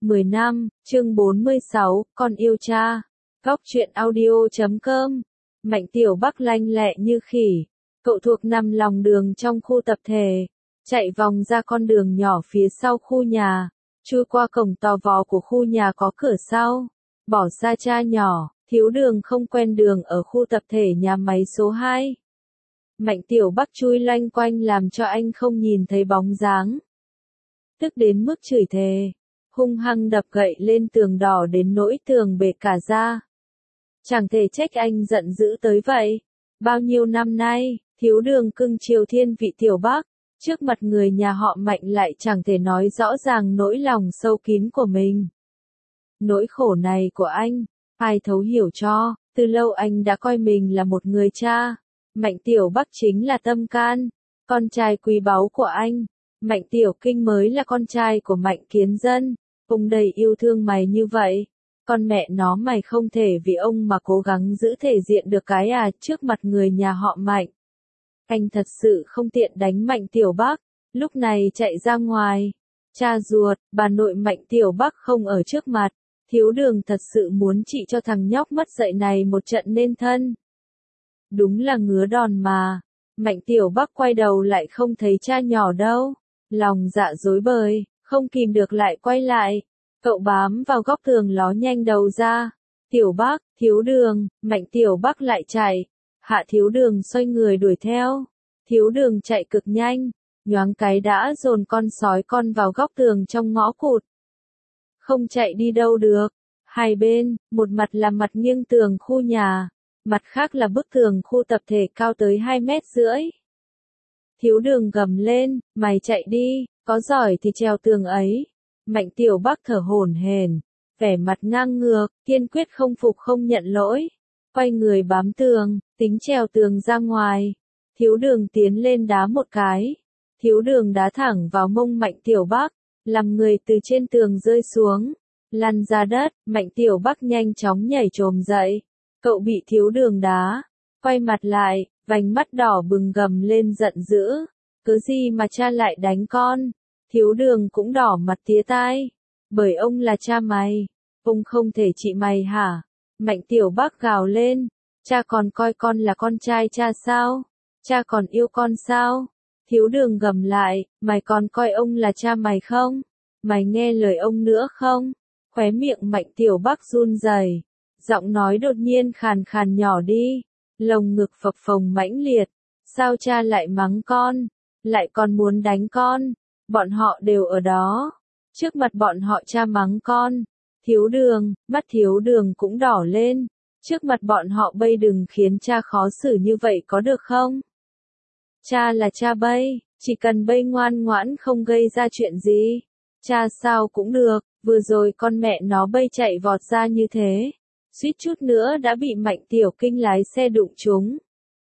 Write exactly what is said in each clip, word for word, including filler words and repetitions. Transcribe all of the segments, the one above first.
mười năm, chương bốn mươi sáu, con yêu cha. Góc truyện audio chấm com. Mạnh Tiểu Bắc lanh lẹ như khỉ. Cậu thuộc nằm lòng đường trong khu tập thể. Chạy vòng ra con đường nhỏ phía sau khu nhà. Chui qua cổng tò vò của khu nhà có cửa sau. Bỏ xa cha nhỏ, thiếu đường không quen đường ở khu tập thể nhà máy số hai. Mạnh Tiểu Bắc chui loanh quanh làm cho anh không nhìn thấy bóng dáng. Tức đến mức chửi thề, hung hăng đập gậy lên tường đỏ đến nỗi tường bể cả ra. Chẳng thể trách anh giận dữ tới vậy. Bao nhiêu năm nay, thiếu đường cưng chiều thiên vị Tiểu Bắc, trước mặt người nhà họ Mạnh lại chẳng thể nói rõ ràng nỗi lòng sâu kín của mình. Nỗi khổ này của anh, ai thấu hiểu cho, từ lâu anh đã coi mình là một người cha. Mạnh Tiểu Bắc chính là tâm can, con trai quý báu của anh. Mạnh Tiểu Kinh mới là con trai của Mạnh Kiến Dân. Ông đầy yêu thương mày như vậy. Con mẹ nó mày không thể vì ông mà cố gắng giữ thể diện được cái à trước mặt người nhà họ Mạnh. Anh thật sự không tiện đánh Mạnh Tiểu Bắc. Lúc này chạy ra ngoài. Cha ruột, bà nội Mạnh Tiểu Bắc không ở trước mặt. Thiếu đường thật sự muốn trị cho thằng nhóc mất dạy này một trận nên thân. Đúng là ngứa đòn mà. Mạnh Tiểu Bắc quay đầu lại không thấy cha nhỏ đâu. Lòng dạ rối bời, không kìm được lại quay lại. Cậu bám vào góc tường ló nhanh đầu ra. Tiểu Bắc, thiếu đường, Mạnh Tiểu Bắc lại chạy. Hạ thiếu đường xoay người đuổi theo. Thiếu đường chạy cực nhanh, nhoáng cái đã dồn con sói con vào góc tường trong ngõ cụt. Không chạy đi đâu được. Hai bên, một mặt là mặt nghiêng tường khu nhà, mặt khác là bức tường khu tập thể cao tới hai mét rưỡi. Thiếu đường gầm lên, mày chạy đi, có giỏi thì trèo tường ấy. Mạnh Tiểu Bắc thở hổn hển, vẻ mặt ngang ngược, kiên quyết không phục không nhận lỗi. Quay người bám tường, tính trèo tường ra ngoài. Thiếu đường tiến lên đá một cái. Thiếu đường đá thẳng vào mông Mạnh Tiểu Bắc, làm người từ trên tường rơi xuống, lăn ra đất. Mạnh Tiểu Bắc nhanh chóng nhảy chồm dậy. Cậu bị thiếu đường đá, quay mặt lại, vành mắt đỏ bừng gầm lên giận dữ. Cứ gì mà cha lại đánh con? Thiếu đường cũng đỏ mặt tía tai. Bởi ông là cha mày, ông không thể trị mày hả? Mạnh Tiểu Bắc gào lên. Cha còn coi con là con trai cha sao? Cha còn yêu con sao? Thiếu đường gầm lại, mày còn coi ông là cha mày không? Mày nghe lời ông nữa không? Khóe miệng Mạnh Tiểu Bắc run rẩy, giọng nói đột nhiên khàn khàn nhỏ đi, lồng ngực phập phồng mãnh liệt. Sao cha lại mắng con? Lại còn muốn đánh con? Bọn họ đều ở đó. Trước mặt bọn họ cha mắng con. Thiếu đường, mắt thiếu đường cũng đỏ lên. Trước mặt bọn họ bây đừng khiến cha khó xử như vậy có được không? Cha là cha bây, chỉ cần bây ngoan ngoãn không gây ra chuyện gì. Cha sao cũng được, vừa rồi con mẹ nó bây chạy vọt ra như thế. Suýt chút nữa đã bị Mạnh Tiểu Kinh lái xe đụng trúng.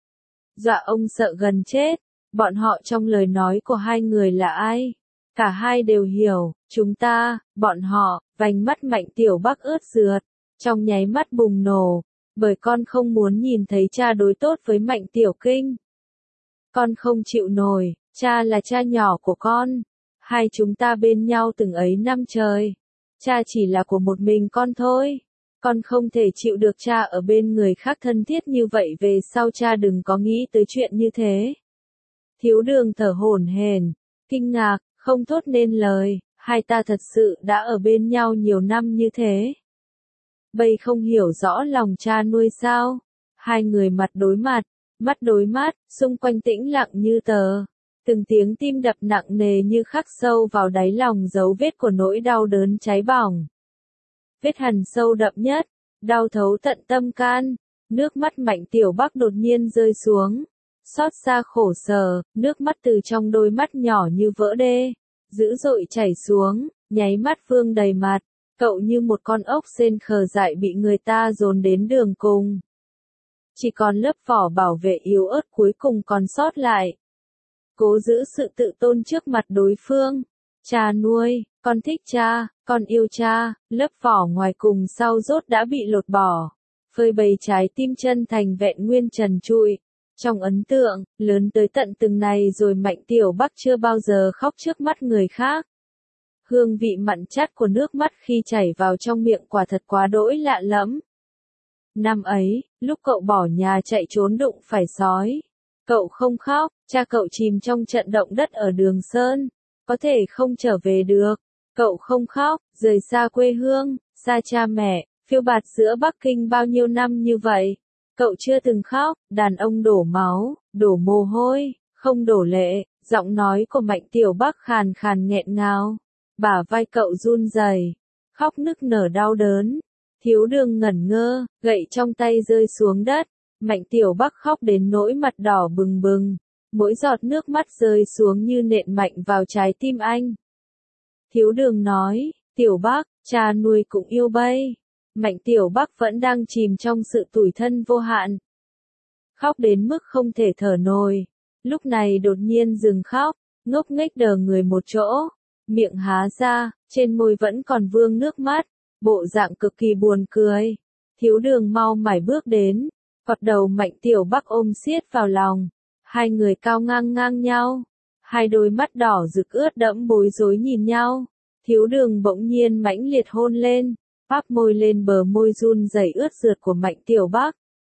Dọa ông sợ gần chết. Bọn họ trong lời nói của hai người là ai? Cả hai đều hiểu, chúng ta, bọn họ. Vành mắt Mạnh Tiểu Bắc ướt rượt, trong nháy mắt bùng nổ, bởi con không muốn nhìn thấy cha đối tốt với Mạnh Tiểu Kinh. Con không chịu nổi, cha là cha nhỏ của con. Hai chúng ta bên nhau từng ấy năm trời. Cha chỉ là của một mình con thôi. Con không thể chịu được cha ở bên người khác thân thiết như vậy, về sau cha đừng có nghĩ tới chuyện như thế. Thiếu đường thở hổn hển, kinh ngạc, không thốt nên lời. Hai ta thật sự đã ở bên nhau nhiều năm như thế. Bây không hiểu rõ lòng cha nuôi sao? Hai người mặt đối mặt, mắt đối mắt, xung quanh tĩnh lặng như tờ. Từng tiếng tim đập nặng nề như khắc sâu vào đáy lòng dấu vết của nỗi đau đớn cháy bỏng. Vết hằn sâu đậm nhất, đau thấu tận tâm can. Nước mắt Mạnh Tiểu Bắc đột nhiên rơi xuống. Xót xa khổ sở, nước mắt từ trong đôi mắt nhỏ như vỡ đê, dữ dội chảy xuống, nháy mắt vương đầy mặt. Cậu như một con ốc sên khờ dại bị người ta dồn đến đường cùng. Chỉ còn lớp vỏ bảo vệ yếu ớt cuối cùng còn sót lại. Cố giữ sự tự tôn trước mặt đối phương. Cha nuôi, con thích cha, con yêu cha. Lớp vỏ ngoài cùng sau rốt đã bị lột bỏ. Phơi bày trái tim chân thành vẹn nguyên trần trụi. Trong ấn tượng, lớn tới tận từng này rồi Mạnh Tiểu Bắc chưa bao giờ khóc trước mắt người khác. Hương vị mặn chát của nước mắt khi chảy vào trong miệng quả thật quá đỗi lạ lẫm. Năm ấy, lúc cậu bỏ nhà chạy trốn đụng phải sói. Cậu không khóc, cha cậu chìm trong trận động đất ở Đường Sơn. Có thể không trở về được. Cậu không khóc, rời xa quê hương, xa cha mẹ, phiêu bạt giữa Bắc Kinh bao nhiêu năm như vậy. Cậu chưa từng khóc, đàn ông đổ máu, đổ mồ hôi, không đổ lệ, giọng nói của Mạnh Tiểu Bắc khàn khàn nghẹn ngào. Bả vai cậu run rẩy, khóc nức nở đau đớn. Thiếu Đường ngẩn ngơ, gậy trong tay rơi xuống đất. Mạnh Tiểu Bắc khóc đến nỗi mặt đỏ bừng bừng. Mỗi giọt nước mắt rơi xuống như nện mạnh vào trái tim anh. Thiếu Đường nói, Tiểu Bắc, cha nuôi cũng yêu bay. Mạnh Tiểu Bắc vẫn đang chìm trong sự tủi thân vô hạn. Khóc đến mức không thể thở nổi. Lúc này đột nhiên dừng khóc, ngốc nghếch đờ người một chỗ. Miệng há ra, trên môi vẫn còn vương nước mắt. Bộ dạng cực kỳ buồn cười. Thiếu Đường mau mải bước đến. Quặp đầu Mạnh Tiểu Bắc ôm siết vào lòng. Hai người cao ngang ngang nhau. Hai đôi mắt đỏ rực ướt đẫm bối rối nhìn nhau. Thiếu Đường bỗng nhiên mãnh liệt hôn lên. Áp môi lên bờ môi run rẩy ướt rượt của Mạnh Tiểu Bắc.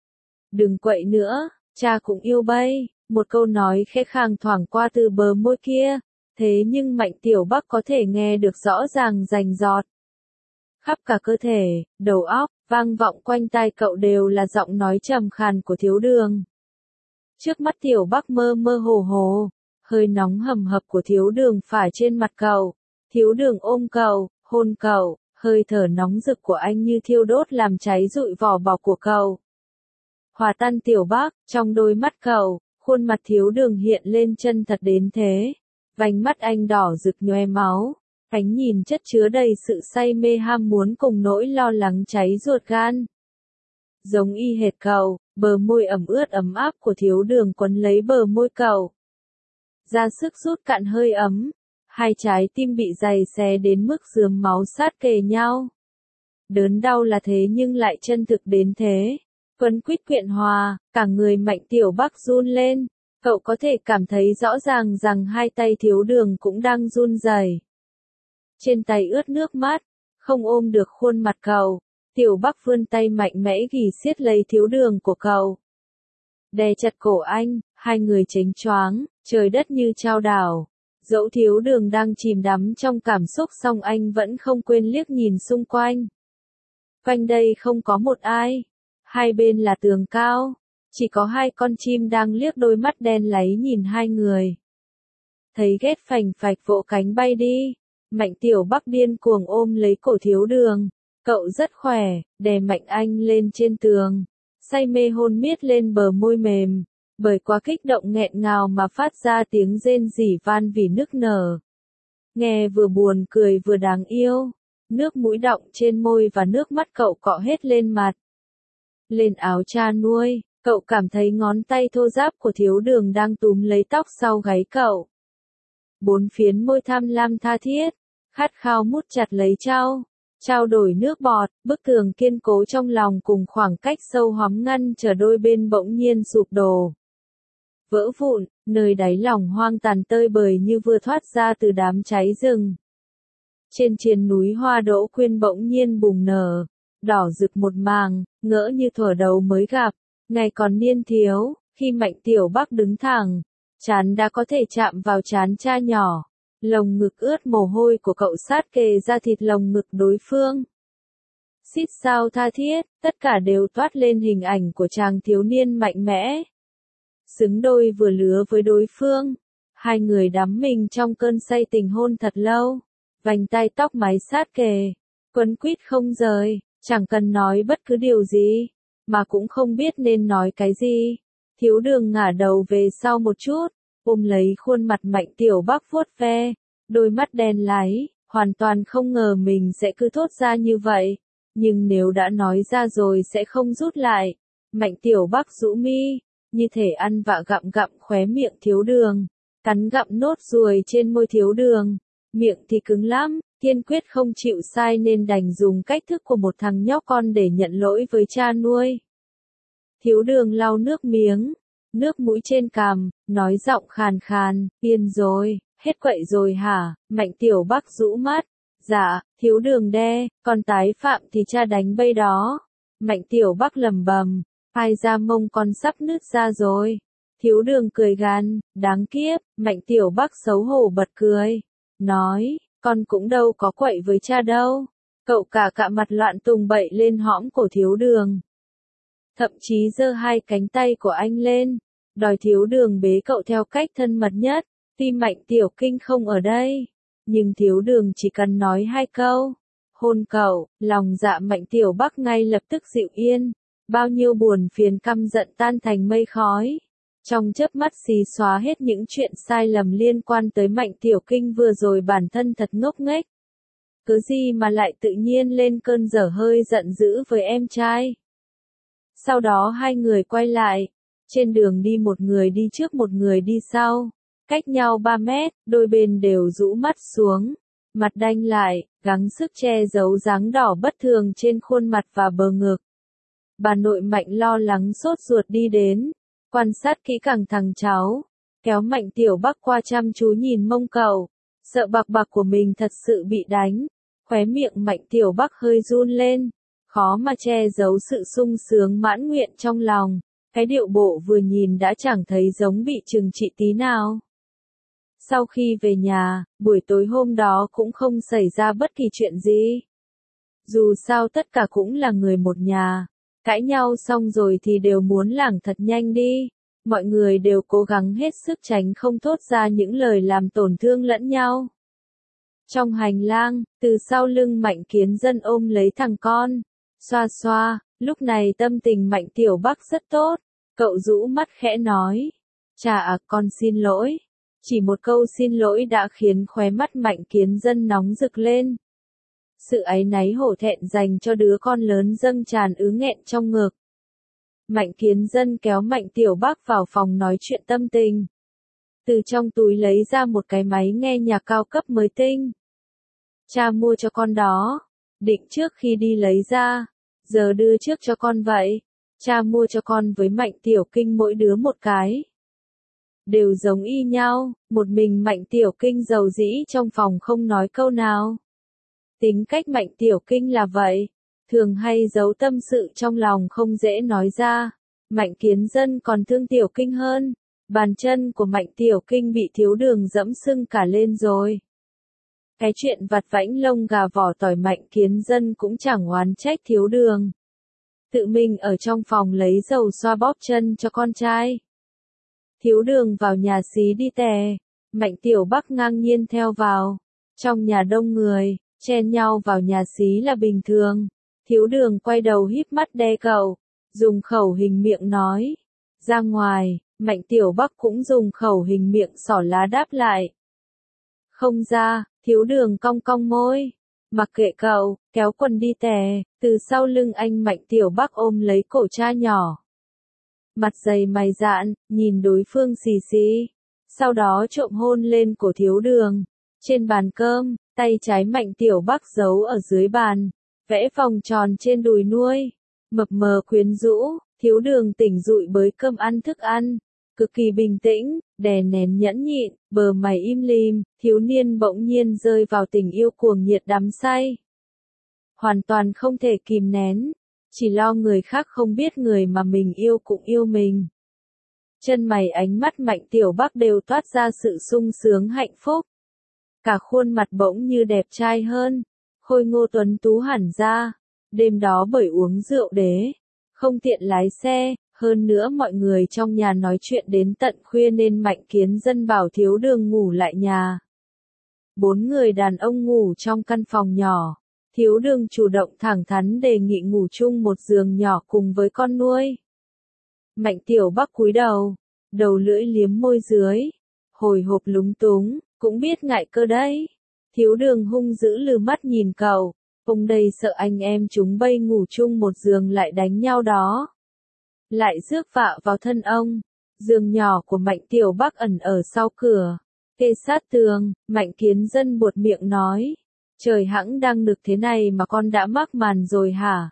Đừng quậy nữa, cha cũng yêu bay. Một câu nói khẽ khàng thoảng qua từ bờ môi kia. Thế nhưng Mạnh Tiểu Bắc có thể nghe được rõ ràng rành rọt. Khắp cả cơ thể, đầu óc, vang vọng quanh tai cậu đều là giọng nói trầm khàn của Thiếu Đường. Trước mắt Tiểu Bắc mơ mơ hồ hồ, hơi nóng hầm hập của Thiếu Đường phả trên mặt cậu. Thiếu Đường ôm cậu, hôn cậu, hơi thở nóng rực của anh như thiêu đốt làm cháy rụi vỏ bọc của cậu. Hòa tan Tiểu Bắc, trong đôi mắt cậu, khuôn mặt Thiếu Đường hiện lên chân thật đến thế. Vành mắt anh đỏ rực nhoe máu. Ánh nhìn chất chứa đầy sự say mê ham muốn cùng nỗi lo lắng cháy ruột gan. Giống y hệt cậu, bờ môi ẩm ướt ấm áp của Thiếu Đường quấn lấy bờ môi cậu. Ra sức rút cạn hơi ấm. Hai trái tim bị giày xé đến mức rườm máu sát kề nhau. Đớn đau là thế nhưng lại chân thực đến thế. Quấn quýt quyện hòa, cả người Mạnh Tiểu Bắc run lên. Cậu có thể cảm thấy rõ ràng rằng hai tay Thiếu Đường cũng đang run rẩy. Trên tay ướt nước mắt, không ôm được khuôn mặt cậu. Tiểu Bắc vươn tay mạnh mẽ ghì siết lấy Thiếu Đường của cậu. Đè chặt cổ anh, hai người chếnh choáng, trời đất như chao đảo. Dẫu Thiếu Đường đang chìm đắm trong cảm xúc song anh vẫn không quên liếc nhìn xung quanh. Quanh đây không có một ai. Hai bên là tường cao. Chỉ có hai con chim đang liếc đôi mắt đen láy nhìn hai người. Thấy ghét phành phạch vỗ cánh bay đi. Mạnh Tiểu Bắc điên cuồng ôm lấy cổ Thiếu Đường. Cậu rất khỏe, đè mạnh anh lên trên tường. Say mê hôn miết lên bờ môi mềm. Bởi quá kích động nghẹn ngào mà phát ra tiếng rên rỉ van vì nức nở. Nghe vừa buồn cười vừa đáng yêu. Nước mũi đọng trên môi và nước mắt cậu cọ hết lên mặt. Lên áo cha nuôi, cậu cảm thấy ngón tay thô ráp của Thiếu Đường đang túm lấy tóc sau gáy cậu. Bốn phiến môi tham lam tha thiết, khát khao mút chặt lấy trao, trao đổi nước bọt, bức tường kiên cố trong lòng cùng khoảng cách sâu hóm ngăn chờ đôi bên bỗng nhiên sụp đổ. Vỡ vụn, nơi đáy lòng hoang tàn tơi bời như vừa thoát ra từ đám cháy rừng. Trên triền núi hoa đỗ quyên bỗng nhiên bùng nở, đỏ rực một màng, ngỡ như thuở đầu mới gặp, ngày còn niên thiếu, khi Mạnh Tiểu Bắc đứng thẳng, trán đã có thể chạm vào trán cha nhỏ, lồng ngực ướt mồ hôi của cậu sát kề ra thịt lồng ngực đối phương. Xít sao tha thiết, tất cả đều toát lên hình ảnh của chàng thiếu niên mạnh mẽ. Xứng đôi vừa lứa với đối phương, hai người đắm mình trong cơn say tình hôn thật lâu, vành tai tóc mái sát kề, quấn quýt không rời, chẳng cần nói bất cứ điều gì, mà cũng không biết nên nói cái gì. Thiếu Đường ngả đầu về sau một chút, ôm lấy khuôn mặt Mạnh Tiểu Bắc vuốt ve, đôi mắt đen láy, hoàn toàn không ngờ mình sẽ cứ thốt ra như vậy, nhưng nếu đã nói ra rồi sẽ không rút lại. Mạnh Tiểu Bắc rũ mi, như thể ăn vạ gặm gặm khóe miệng Thiếu Đường, cắn gặm nốt ruồi trên môi Thiếu Đường, miệng thì cứng lắm, kiên quyết không chịu sai nên đành dùng cách thức của một thằng nhóc con để nhận lỗi với cha nuôi. Thiếu Đường lau nước miếng, nước mũi trên cằm, nói giọng khàn khàn, yên rồi, Hết quậy rồi hả? Mạnh Tiểu Bắc rũ mắt. Dạ, thiếu đường đe, còn tái phạm thì cha đánh bây đó. Mạnh Tiểu Bắc lầm bầm, ai ra mông con sắp nứt ra rồi. Thiếu đường cười gan, đáng kiếp, Mạnh Tiểu Bắc xấu hổ bật cười. Nói, con cũng đâu có quậy với cha đâu. Cậu cả cạ mặt loạn tùng bậy lên hõm cổ thiếu đường. Thậm chí giơ hai cánh tay của anh lên, đòi thiếu đường bế cậu theo cách thân mật nhất. Tuy Mạnh Tiểu Kinh không ở đây, nhưng thiếu đường chỉ cần nói hai câu. Hôn cậu, lòng dạ Mạnh Tiểu Bắc ngay lập tức dịu yên. Bao nhiêu buồn phiền căm giận tan thành mây khói. Trong chớp mắt xì xóa hết những chuyện sai lầm liên quan tới Mạnh Tiểu Kinh vừa rồi bản thân thật ngốc nghếch. Cứ gì mà lại tự nhiên lên cơn dở hơi giận dữ với em trai. Sau đó hai người quay lại. Trên đường đi một người đi trước một người đi sau. Cách nhau ba mét, đôi bên đều rũ mắt xuống. Mặt đanh lại, gắng sức che giấu dáng đỏ bất thường trên khuôn mặt và bờ ngực. Bà nội Mạnh lo lắng sốt ruột đi đến. Quan sát kỹ càng thằng cháu. Kéo Mạnh Tiểu Bắc qua chăm chú nhìn mông cậu. Sợ bạc bạc của mình thật sự bị đánh. Khóe miệng Mạnh Tiểu Bắc hơi run lên. Khó mà che giấu sự sung sướng mãn nguyện trong lòng. Cái điệu bộ vừa nhìn đã chẳng thấy giống bị trừng trị tí nào. Sau khi về nhà, buổi tối hôm đó cũng không xảy ra bất kỳ chuyện gì. Dù sao tất cả cũng là người một nhà. Cãi nhau xong rồi thì đều muốn lảng thật nhanh đi. Mọi người đều cố gắng hết sức tránh không thốt ra những lời làm tổn thương lẫn nhau. Trong hành lang, từ sau lưng Mạnh Kiến Dân ôm lấy thằng con. Xoa xoa, lúc này tâm tình Mạnh Tiểu Bắc rất tốt. Cậu rũ mắt khẽ nói. Chà à, con xin lỗi. Chỉ một câu xin lỗi đã khiến khóe mắt Mạnh Kiến Dân nóng rực lên. Sự áy náy hổ thẹn dành cho đứa con lớn dâng tràn ứ nghẹn trong ngực. Mạnh Kiến Dân kéo Mạnh Tiểu Bắc vào phòng nói chuyện tâm tình. Từ trong túi lấy ra một cái máy nghe nhạc cao cấp mới tinh. Cha mua cho con đó. Định trước khi đi lấy ra. Giờ đưa trước cho con vậy. Cha mua cho con với Mạnh Tiểu Kinh mỗi đứa một cái. Đều giống y nhau, một mình Mạnh Tiểu Kinh rầu rĩ trong phòng không nói câu nào. Tính cách Mạnh Tiểu Kinh là vậy, thường hay giấu tâm sự trong lòng không dễ nói ra. Mạnh Kiến Dân còn thương Tiểu Kinh hơn, bàn chân của Mạnh Tiểu Kinh bị thiếu đường dẫm sưng cả lên rồi. Cái chuyện vặt vãnh lông gà vỏ tỏi Mạnh Kiến Dân cũng chẳng oán trách thiếu đường. Tự mình ở trong phòng lấy dầu xoa bóp chân cho con trai. Thiếu đường vào nhà xí đi tè, Mạnh Tiểu Bắc ngang nhiên theo vào. Trong nhà đông người, chen nhau vào nhà xí là bình thường. Thiếu đường quay đầu híp mắt đe cậu, dùng khẩu hình miệng nói. Ra ngoài, Mạnh Tiểu Bắc cũng dùng khẩu hình miệng xỏ lá đáp lại. Không ra, thiếu đường cong cong môi. Mặc kệ cậu, kéo quần đi tè, từ sau lưng anh Mạnh Tiểu Bắc ôm lấy cổ cha nhỏ. Mặt dày mày dạn, nhìn đối phương xì xì. Sau đó trộm hôn lên cổ thiếu đường. Trên bàn cơm, tay trái Mạnh Tiểu Bắc giấu ở dưới bàn. Vẽ vòng tròn trên đùi nuôi. Mập mờ quyến rũ, thiếu đường tỉnh dụi bới cơm ăn thức ăn. Cực kỳ bình tĩnh, đè nén nhẫn nhịn, bờ mày im lìm, thiếu niên bỗng nhiên rơi vào tình yêu cuồng nhiệt đắm say. Hoàn toàn không thể kìm nén. Chỉ lo người khác không biết người mà mình yêu cũng yêu mình. Chân mày ánh mắt Mạnh Tiểu Bắc đều toát ra sự sung sướng hạnh phúc. Cả khuôn mặt bỗng như đẹp trai hơn, khôi ngô tuấn tú hẳn ra. Đêm đó bởi uống rượu đế, không tiện lái xe, hơn nữa mọi người trong nhà nói chuyện đến tận khuya nên Mạnh Kiến Dân bảo thiếu đường ngủ lại nhà. Bốn người đàn ông ngủ trong căn phòng nhỏ. Thiếu đường chủ động thẳng thắn đề nghị ngủ chung một giường nhỏ cùng với con nuôi. Mạnh Tiểu Bắc cúi đầu, đầu lưỡi liếm môi dưới, hồi hộp lúng túng, cũng biết ngại cơ đấy. Thiếu đường hung dữ lừ mắt nhìn cậu, ông đây sợ anh em chúng bay ngủ chung một giường lại đánh nhau đó. Lại rước vạ vào thân ông, giường nhỏ của Mạnh Tiểu Bắc ẩn ở sau cửa, kê sát tường, Mạnh Kiến Dân buột miệng nói. Trời hẵng đang nực thế này mà con đã mắc màn rồi hả?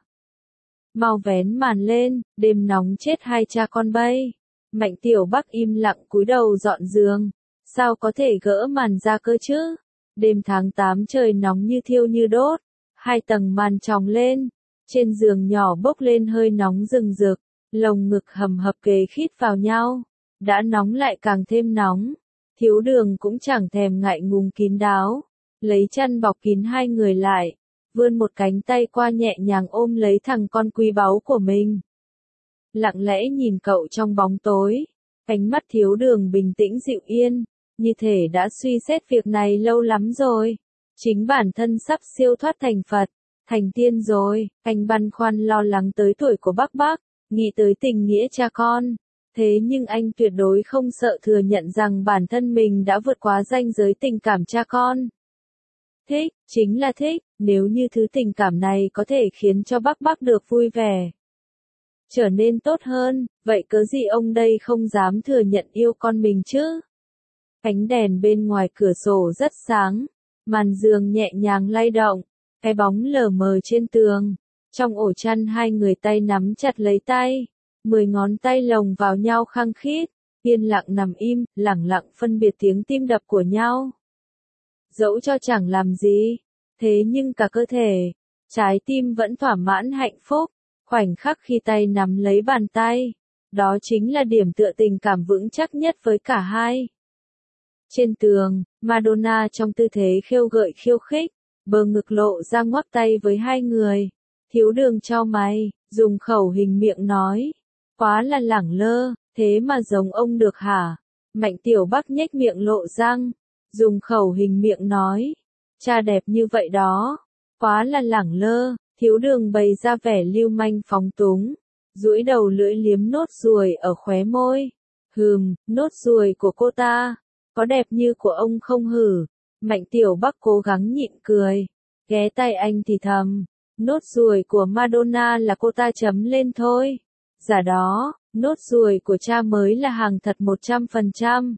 Mau vén màn lên, đêm nóng chết hai cha con bay. Mạnh Tiểu Bắc im lặng cúi đầu dọn giường. Sao có thể gỡ màn ra cơ chứ? Đêm tháng tám trời nóng như thiêu như đốt. Hai tầng màn tròng lên. Trên giường nhỏ bốc lên hơi nóng rừng rực. Lồng ngực hầm hập kề khít vào nhau. Đã nóng lại càng thêm nóng. Thiếu Đường cũng chẳng thèm ngại ngùng kín đáo. Lấy chăn bọc kín hai người lại. Vươn một cánh tay qua nhẹ nhàng ôm lấy thằng con quý báu của mình. Lặng lẽ nhìn cậu trong bóng tối. Ánh mắt Thiếu Đường bình tĩnh dịu yên. Như thể đã suy xét việc này lâu lắm rồi. Chính bản thân sắp siêu thoát thành Phật, thành tiên rồi. Anh băn khoăn lo lắng tới tuổi của bác bác, nghĩ tới tình nghĩa cha con. Thế nhưng anh tuyệt đối không sợ thừa nhận rằng bản thân mình đã vượt quá ranh giới tình cảm cha con. Thích, chính là thích, nếu như thứ tình cảm này có thể khiến cho bác bác được vui vẻ, trở nên tốt hơn, vậy cớ gì ông đây không dám thừa nhận yêu con mình chứ? Ánh đèn bên ngoài cửa sổ rất sáng, màn giường nhẹ nhàng lay động, cái bóng lờ mờ trên tường. Trong ổ chăn hai người tay nắm chặt lấy tay, mười ngón tay lồng vào nhau khăng khít, yên lặng nằm im, lẳng lặng phân biệt tiếng tim đập của nhau. Dẫu cho chẳng làm gì, thế nhưng cả cơ thể, trái tim vẫn thỏa mãn hạnh phúc, khoảnh khắc khi tay nắm lấy bàn tay, đó chính là điểm tựa tình cảm vững chắc nhất với cả hai. Trên tường, Madonna trong tư thế khêu gợi khiêu khích, bờ ngực lộ ra ngoắc tay với hai người. Thiếu Đường chau mày, dùng khẩu hình miệng nói, quá là lẳng lơ, thế mà giống ông được hả? Mạnh Tiểu Bắc nhếch miệng lộ răng, dùng khẩu hình miệng nói, cha đẹp như vậy đó, quá là lẳng lơ. Thiếu Đường bày ra vẻ lưu manh phóng túng, duỗi đầu lưỡi liếm nốt ruồi ở khóe môi. Hừm, nốt ruồi của cô ta, có đẹp như của ông không hử? Mạnh Tiểu Bắc cố gắng nhịn cười, ghé tai anh thì thầm, nốt ruồi của Madonna là cô ta chấm lên thôi. Giả đó, nốt ruồi của cha mới là hàng thật một trăm phần trăm.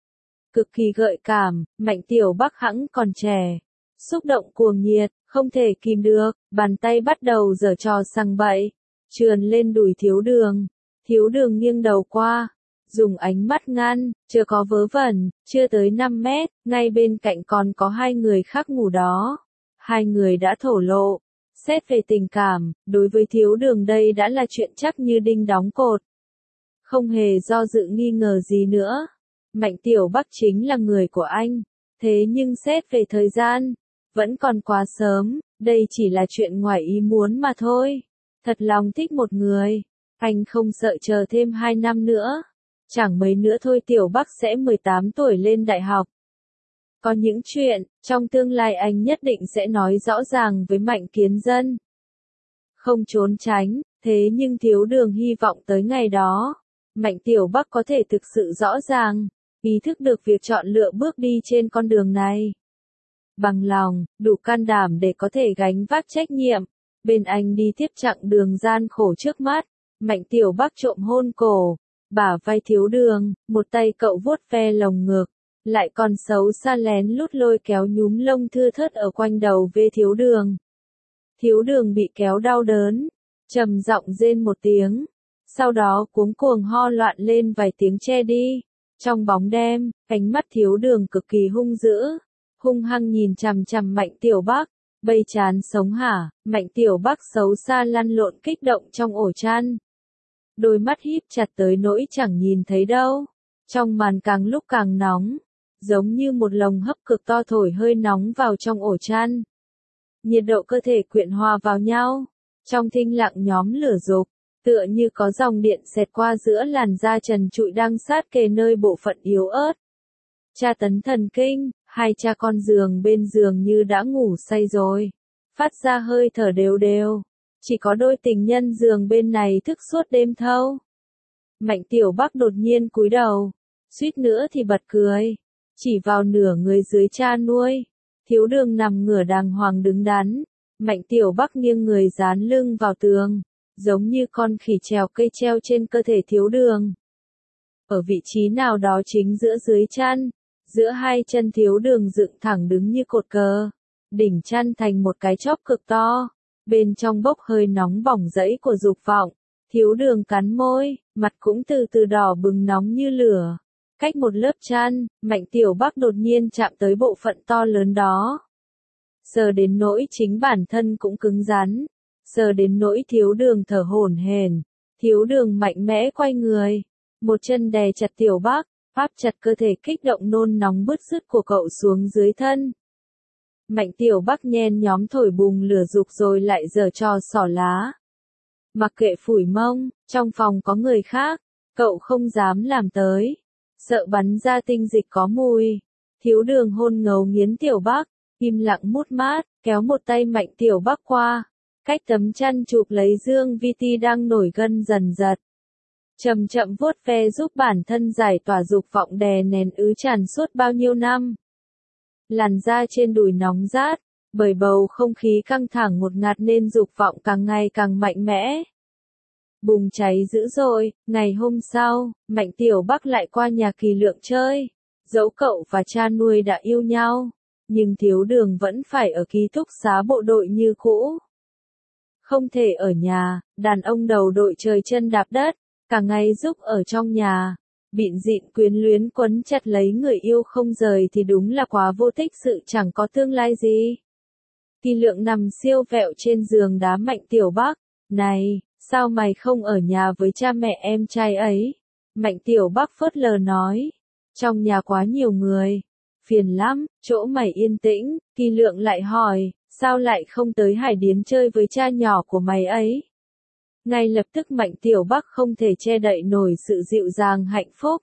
Cực kỳ gợi cảm, Mạnh Tiểu Bắc hẵng còn trẻ, xúc động cuồng nhiệt, không thể kìm được, bàn tay bắt đầu giở trò sằng bậy, trườn lên đùi Thiếu Đường. Thiếu Đường nghiêng đầu qua, dùng ánh mắt ngăn, chưa có vớ vẩn, chưa tới năm mét, ngay bên cạnh còn có hai người khác ngủ đó. Hai người đã thổ lộ, xét về tình cảm, đối với Thiếu Đường đây đã là chuyện chắc như đinh đóng cột. Không hề do dự nghi ngờ gì nữa. Mạnh Tiểu Bắc chính là người của anh, thế nhưng xét về thời gian, vẫn còn quá sớm, đây chỉ là chuyện ngoài ý muốn mà thôi. Thật lòng thích một người, anh không sợ chờ thêm hai năm nữa. Chẳng mấy nữa thôi Tiểu Bắc sẽ mười tám tuổi lên đại học. Có những chuyện, trong tương lai anh nhất định sẽ nói rõ ràng với Mạnh Kiến Dân. Không trốn tránh, thế nhưng Thiếu Đường hy vọng tới ngày đó, Mạnh Tiểu Bắc có thể thực sự rõ ràng, ý thức được việc chọn lựa bước đi trên con đường này. Bằng lòng, đủ can đảm để có thể gánh vác trách nhiệm, bên anh đi tiếp chặng đường gian khổ trước mắt. Mạnh Tiểu Bắc trộm hôn cổ, bả vai Thiếu Đường, một tay cậu vuốt ve lồng ngực, lại còn xấu xa lén lút lôi kéo nhúm lông thưa thớt ở quanh đầu vê Thiếu Đường. Thiếu Đường bị kéo đau đớn, trầm giọng rên một tiếng, sau đó cuống cuồng ho loạn lên vài tiếng che đi. Trong bóng đêm, ánh mắt Thiếu Đường cực kỳ hung dữ, hung hăng nhìn chằm chằm Mạnh Tiểu Bắc, bây chán sống hả? Mạnh Tiểu Bắc xấu xa lăn lộn kích động trong ổ chăn. Đôi mắt híp chặt tới nỗi chẳng nhìn thấy đâu. Trong màn càng lúc càng nóng, giống như một lồng hấp cực to thổi hơi nóng vào trong ổ chăn. Nhiệt độ cơ thể quyện hòa vào nhau, trong thinh lặng nhóm lửa dục, tựa như có dòng điện xẹt qua giữa làn da trần trụi đang sát kề nơi bộ phận yếu ớt. Tra tấn thần kinh, hai cha con giường bên giường như đã ngủ say rồi, phát ra hơi thở đều đều. Chỉ có đôi tình nhân giường bên này thức suốt đêm thâu. Mạnh Tiểu Bắc đột nhiên cúi đầu, suýt nữa thì bật cười, chỉ vào nửa người dưới cha nuôi. Thiếu Đường nằm ngửa đàng hoàng đứng đắn, Mạnh Tiểu Bắc nghiêng người dán lưng vào tường, giống như con khỉ trèo cây treo trên cơ thể Thiếu Đường. Ở vị trí nào đó chính giữa dưới chăn, giữa hai chân Thiếu Đường dựng thẳng đứng như cột cờ, đỉnh chăn thành một cái chóp cực to, bên trong bốc hơi nóng bỏng rẫy của dục vọng. Thiếu Đường cắn môi, mặt cũng từ từ đỏ bừng nóng như lửa. Cách một lớp chăn, Mạnh Tiểu Bắc đột nhiên chạm tới bộ phận to lớn đó. Sờ đến nỗi chính bản thân cũng cứng rắn. Sờ đến nỗi Thiếu Đường thở hổn hển. Thiếu Đường mạnh mẽ quay người. Một chân đè chặt Tiểu Bắc, áp chặt cơ thể kích động nôn nóng bứt rứt của cậu xuống dưới thân. Mạnh Tiểu Bắc nhen nhóm thổi bùng lửa dục rồi lại giở trò xỏ lá. Mặc kệ phủi mông, trong phòng có người khác, cậu không dám làm tới. Sợ bắn ra tinh dịch có mùi. Thiếu Đường hôn ngấu nghiến Tiểu Bắc, im lặng mút mát, kéo một tay Mạnh Tiểu Bắc qua. Cách tấm chăn chụp lấy Dương Vi Ti đang nổi gân dần giật. Chậm chậm vuốt ve giúp bản thân giải tỏa dục vọng đè nén ứ tràn suốt bao nhiêu năm. Làn da trên đùi nóng rát, bởi bầu không khí căng thẳng ngột ngạt nên dục vọng càng ngày càng mạnh mẽ. Bùng cháy dữ dội, ngày hôm sau, Mạnh Tiểu Bắc lại qua nhà Kỳ Lượng chơi. Dẫu cậu và cha nuôi đã yêu nhau, nhưng Thiếu Đường vẫn phải ở ký túc xá bộ đội như cũ. Không thể ở nhà, đàn ông đầu đội trời chân đạp đất, cả ngày giúp ở trong nhà. Bịn dịn quyến luyến quấn chặt lấy người yêu không rời thì đúng là quá vô tích sự chẳng có tương lai gì. Kỳ Lượng nằm siêu vẹo trên giường đá Mạnh Tiểu Bắc. Này, sao mày không ở nhà với cha mẹ em trai ấy? Mạnh Tiểu Bắc phớt lờ nói. Trong nhà quá nhiều người. Phiền lắm, chỗ mày yên tĩnh. Kỳ Lượng lại hỏi, sao lại không tới Hải Điếm chơi với cha nhỏ của mày ấy? Ngay lập tức Mạnh Tiểu Bắc không thể che đậy nổi sự dịu dàng hạnh phúc.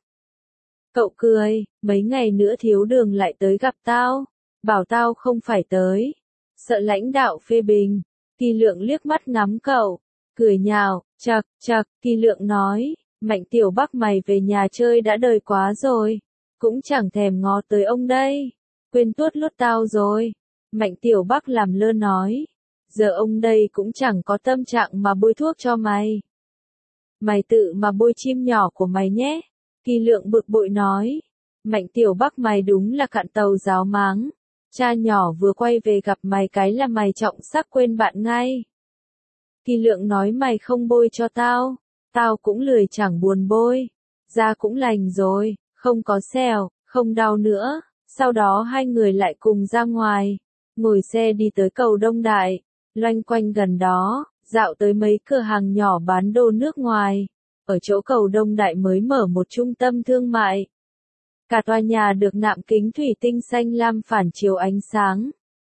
Cậu cười, mấy ngày nữa Thiếu Đường lại tới gặp tao. Bảo tao không phải tới. Sợ lãnh đạo phê bình. Kỳ Lượng liếc mắt ngắm cậu. Cười nhào, chật, chật, Kỳ Lượng nói. Mạnh Tiểu Bắc mày về nhà chơi đã đời quá rồi. Cũng chẳng thèm ngó tới ông đây. Quên tuốt lút tao rồi. Mạnh Tiểu Bắc làm lơ nói. Giờ ông đây cũng chẳng có tâm trạng mà bôi thuốc cho mày. Mày tự mà bôi chim nhỏ của mày nhé. Kỳ Lượng bực bội nói. Mạnh Tiểu Bắc mày đúng là cạn tàu giáo máng. Cha nhỏ vừa quay về gặp mày cái là mày trọng sắc quên bạn ngay. Kỳ Lượng nói mày không bôi cho tao. Tao cũng lười chẳng buồn bôi. Da cũng lành rồi, không có sẹo, không đau nữa. Sau đó hai người lại cùng ra ngoài. Ngồi xe đi tới cầu Đông Đại. Loanh quanh gần đó, dạo tới mấy cửa hàng nhỏ bán đồ nước ngoài. Ở chỗ cầu Đông Đại mới mở một trung tâm thương mại. Cả tòa nhà được nạm kính thủy tinh xanh lam phản chiếu ánh sáng.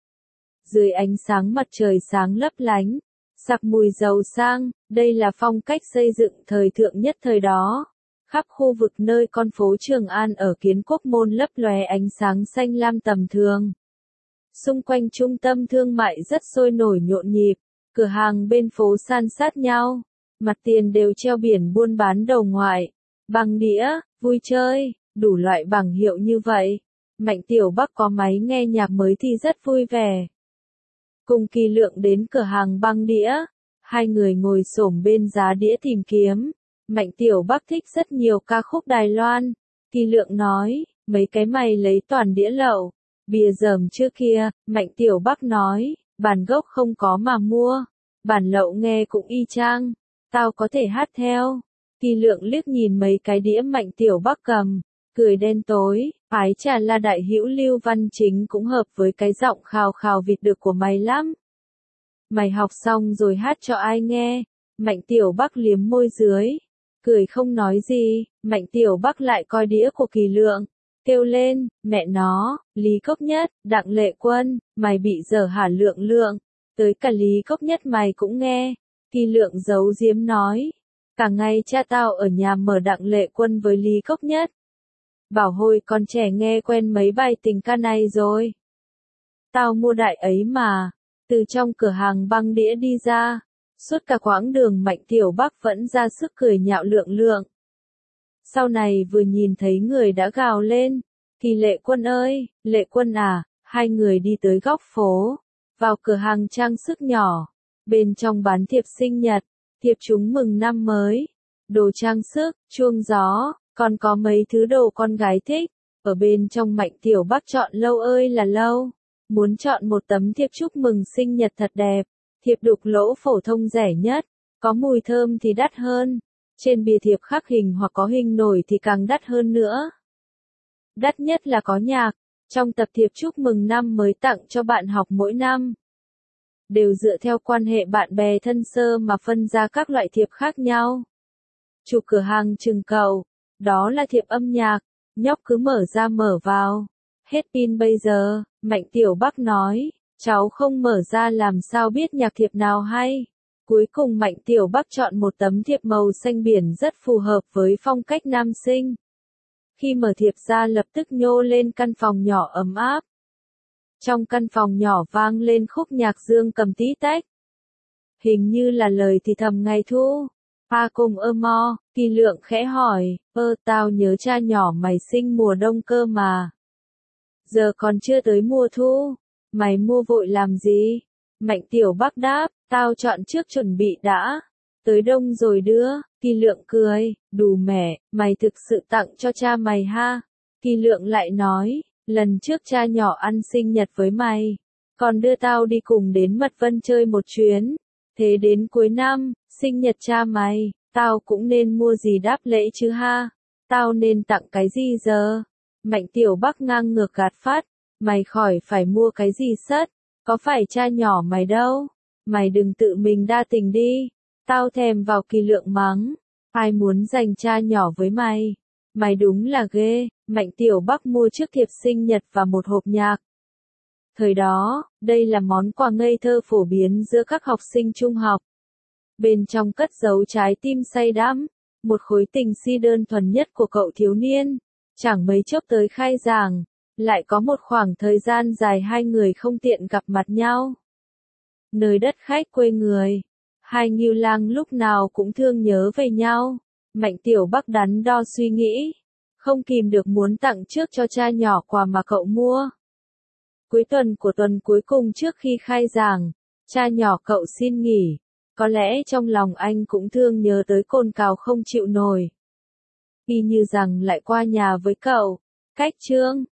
Dưới ánh sáng mặt trời sáng lấp lánh, sặc mùi giàu sang, đây là phong cách xây dựng thời thượng nhất thời đó. Khắp khu vực nơi con phố Trường An ở Kiến Quốc Môn lấp lóe ánh sáng xanh lam tầm thường. Xung quanh trung tâm thương mại rất sôi nổi nhộn nhịp, cửa hàng bên phố san sát nhau, mặt tiền đều treo biển buôn bán đầu ngoại, băng đĩa, vui chơi, đủ loại bảng hiệu như vậy. Mạnh Tiểu Bắc có máy nghe nhạc mới thì rất vui vẻ. Cùng Kỳ Lượng đến cửa hàng băng đĩa, hai người ngồi xổm bên giá đĩa tìm kiếm. Mạnh Tiểu Bắc thích rất nhiều ca khúc Đài Loan. Kỳ Lượng nói, mấy cái mày lấy toàn đĩa lậu. Bìa dởm chưa kia, Mạnh Tiểu Bắc nói, bản gốc không có mà mua. Bản lậu nghe cũng y chang. Tao có thể hát theo. Kỳ Lượng liếc nhìn mấy cái đĩa Mạnh Tiểu Bắc cầm, cười đen tối, ái chà là đại hữu Lưu Văn Chính cũng hợp với cái giọng khào khào vịt được của mày lắm. Mày học xong rồi hát cho ai nghe? Mạnh Tiểu Bắc liếm môi dưới, cười không nói gì. Mạnh Tiểu Bắc lại coi đĩa của Kỳ Lượng, kêu lên, mẹ nó, Lý Cốc Nhất, Đặng Lệ Quân, mày bị dở hả Lượng Lượng, tới cả Lý Cốc Nhất mày cũng nghe. Kỳ Lượng giấu giếm nói, cả ngày cha tao ở nhà mở Đặng Lệ Quân với Lý Cốc Nhất. Bảo hồi con trẻ nghe quen mấy bài tình ca này rồi. Tao mua đại ấy mà. Từ trong cửa hàng băng đĩa đi ra, suốt cả quãng đường Mạnh Tiểu Bắc vẫn ra sức cười nhạo Lượng Lượng. Sau này vừa nhìn thấy người đã gào lên, thì Lệ Quân ơi, Lệ Quân à, hai người đi tới góc phố, vào cửa hàng trang sức nhỏ, bên trong bán thiệp sinh nhật, thiệp trúng mừng năm mới, đồ trang sức, chuông gió, còn có mấy thứ đồ con gái thích. Ở bên trong Mạnh Tiểu Bắc chọn lâu ơi là lâu. Muốn chọn một tấm thiệp chúc mừng sinh nhật thật đẹp, thiệp đục lỗ phổ thông rẻ nhất, có mùi thơm thì đắt hơn, trên bìa thiệp khắc hình hoặc có hình nổi thì càng đắt hơn nữa. Đắt nhất là có nhạc. Trong tập thiệp chúc mừng năm mới tặng cho bạn học mỗi năm, đều dựa theo quan hệ bạn bè thân sơ mà phân ra các loại thiệp khác nhau. Chủ cửa hàng chừng cầu, đó là thiệp âm nhạc, nhóc cứ mở ra mở vào. Hết pin bây giờ, Mạnh Tiểu Bắc nói, cháu không mở ra làm sao biết nhạc thiệp nào hay. Cuối cùng Mạnh Tiểu Bắc chọn một tấm thiệp màu xanh biển rất phù hợp với phong cách nam sinh. Khi mở thiệp ra lập tức nhô lên căn phòng nhỏ ấm áp. Trong căn phòng nhỏ vang lên khúc nhạc dương cầm tí tách. Hình như là lời thì thầm ngày thu. Pa cùng ơ mo, Kỳ Lượng khẽ hỏi, ơ tao nhớ cha nhỏ mày sinh mùa đông cơ mà. Giờ còn chưa tới mùa thu, mày mua vội làm gì? Mạnh Tiểu Bắc đáp, tao chọn trước chuẩn bị đã. Tới đông rồi đưa. Kỳ Lượng cười, đù mẹ, mày thực sự tặng cho cha mày ha. Kỳ Lượng lại nói, lần trước cha nhỏ ăn sinh nhật với mày, còn đưa tao đi cùng đến Mật Vân chơi một chuyến. Thế đến cuối năm, sinh nhật cha mày, tao cũng nên mua gì đáp lễ chứ ha. Tao nên tặng cái gì giờ? Mạnh Tiểu Bắc ngang ngược gạt phát, mày khỏi phải mua cái gì sất, có phải cha nhỏ mày đâu. Mày đừng tự mình đa tình đi. Tao thèm vào. Kỳ Lượng mắng, ai muốn giành cha nhỏ với mày? Mày đúng là ghê. Mạnh Tiểu Bắc mua chiếc thiệp sinh nhật và một hộp nhạc. Thời đó, đây là món quà ngây thơ phổ biến giữa các học sinh trung học. Bên trong cất giấu trái tim say đắm, một khối tình si đơn thuần nhất của cậu thiếu niên. Chẳng mấy chốc tới khai giảng, lại có một khoảng thời gian dài hai người không tiện gặp mặt nhau. Nơi đất khách quê người, hai Ngưu Lang lúc nào cũng thương nhớ về nhau. Mạnh Tiểu Bắc đắn đo suy nghĩ, không kìm được muốn tặng trước cho cha nhỏ quà mà cậu mua. Cuối tuần của tuần cuối cùng trước khi khai giảng, cha nhỏ cậu xin nghỉ. Có lẽ trong lòng anh cũng thương nhớ tới cồn cào không chịu nổi. Y như rằng lại qua nhà với cậu. Cách chương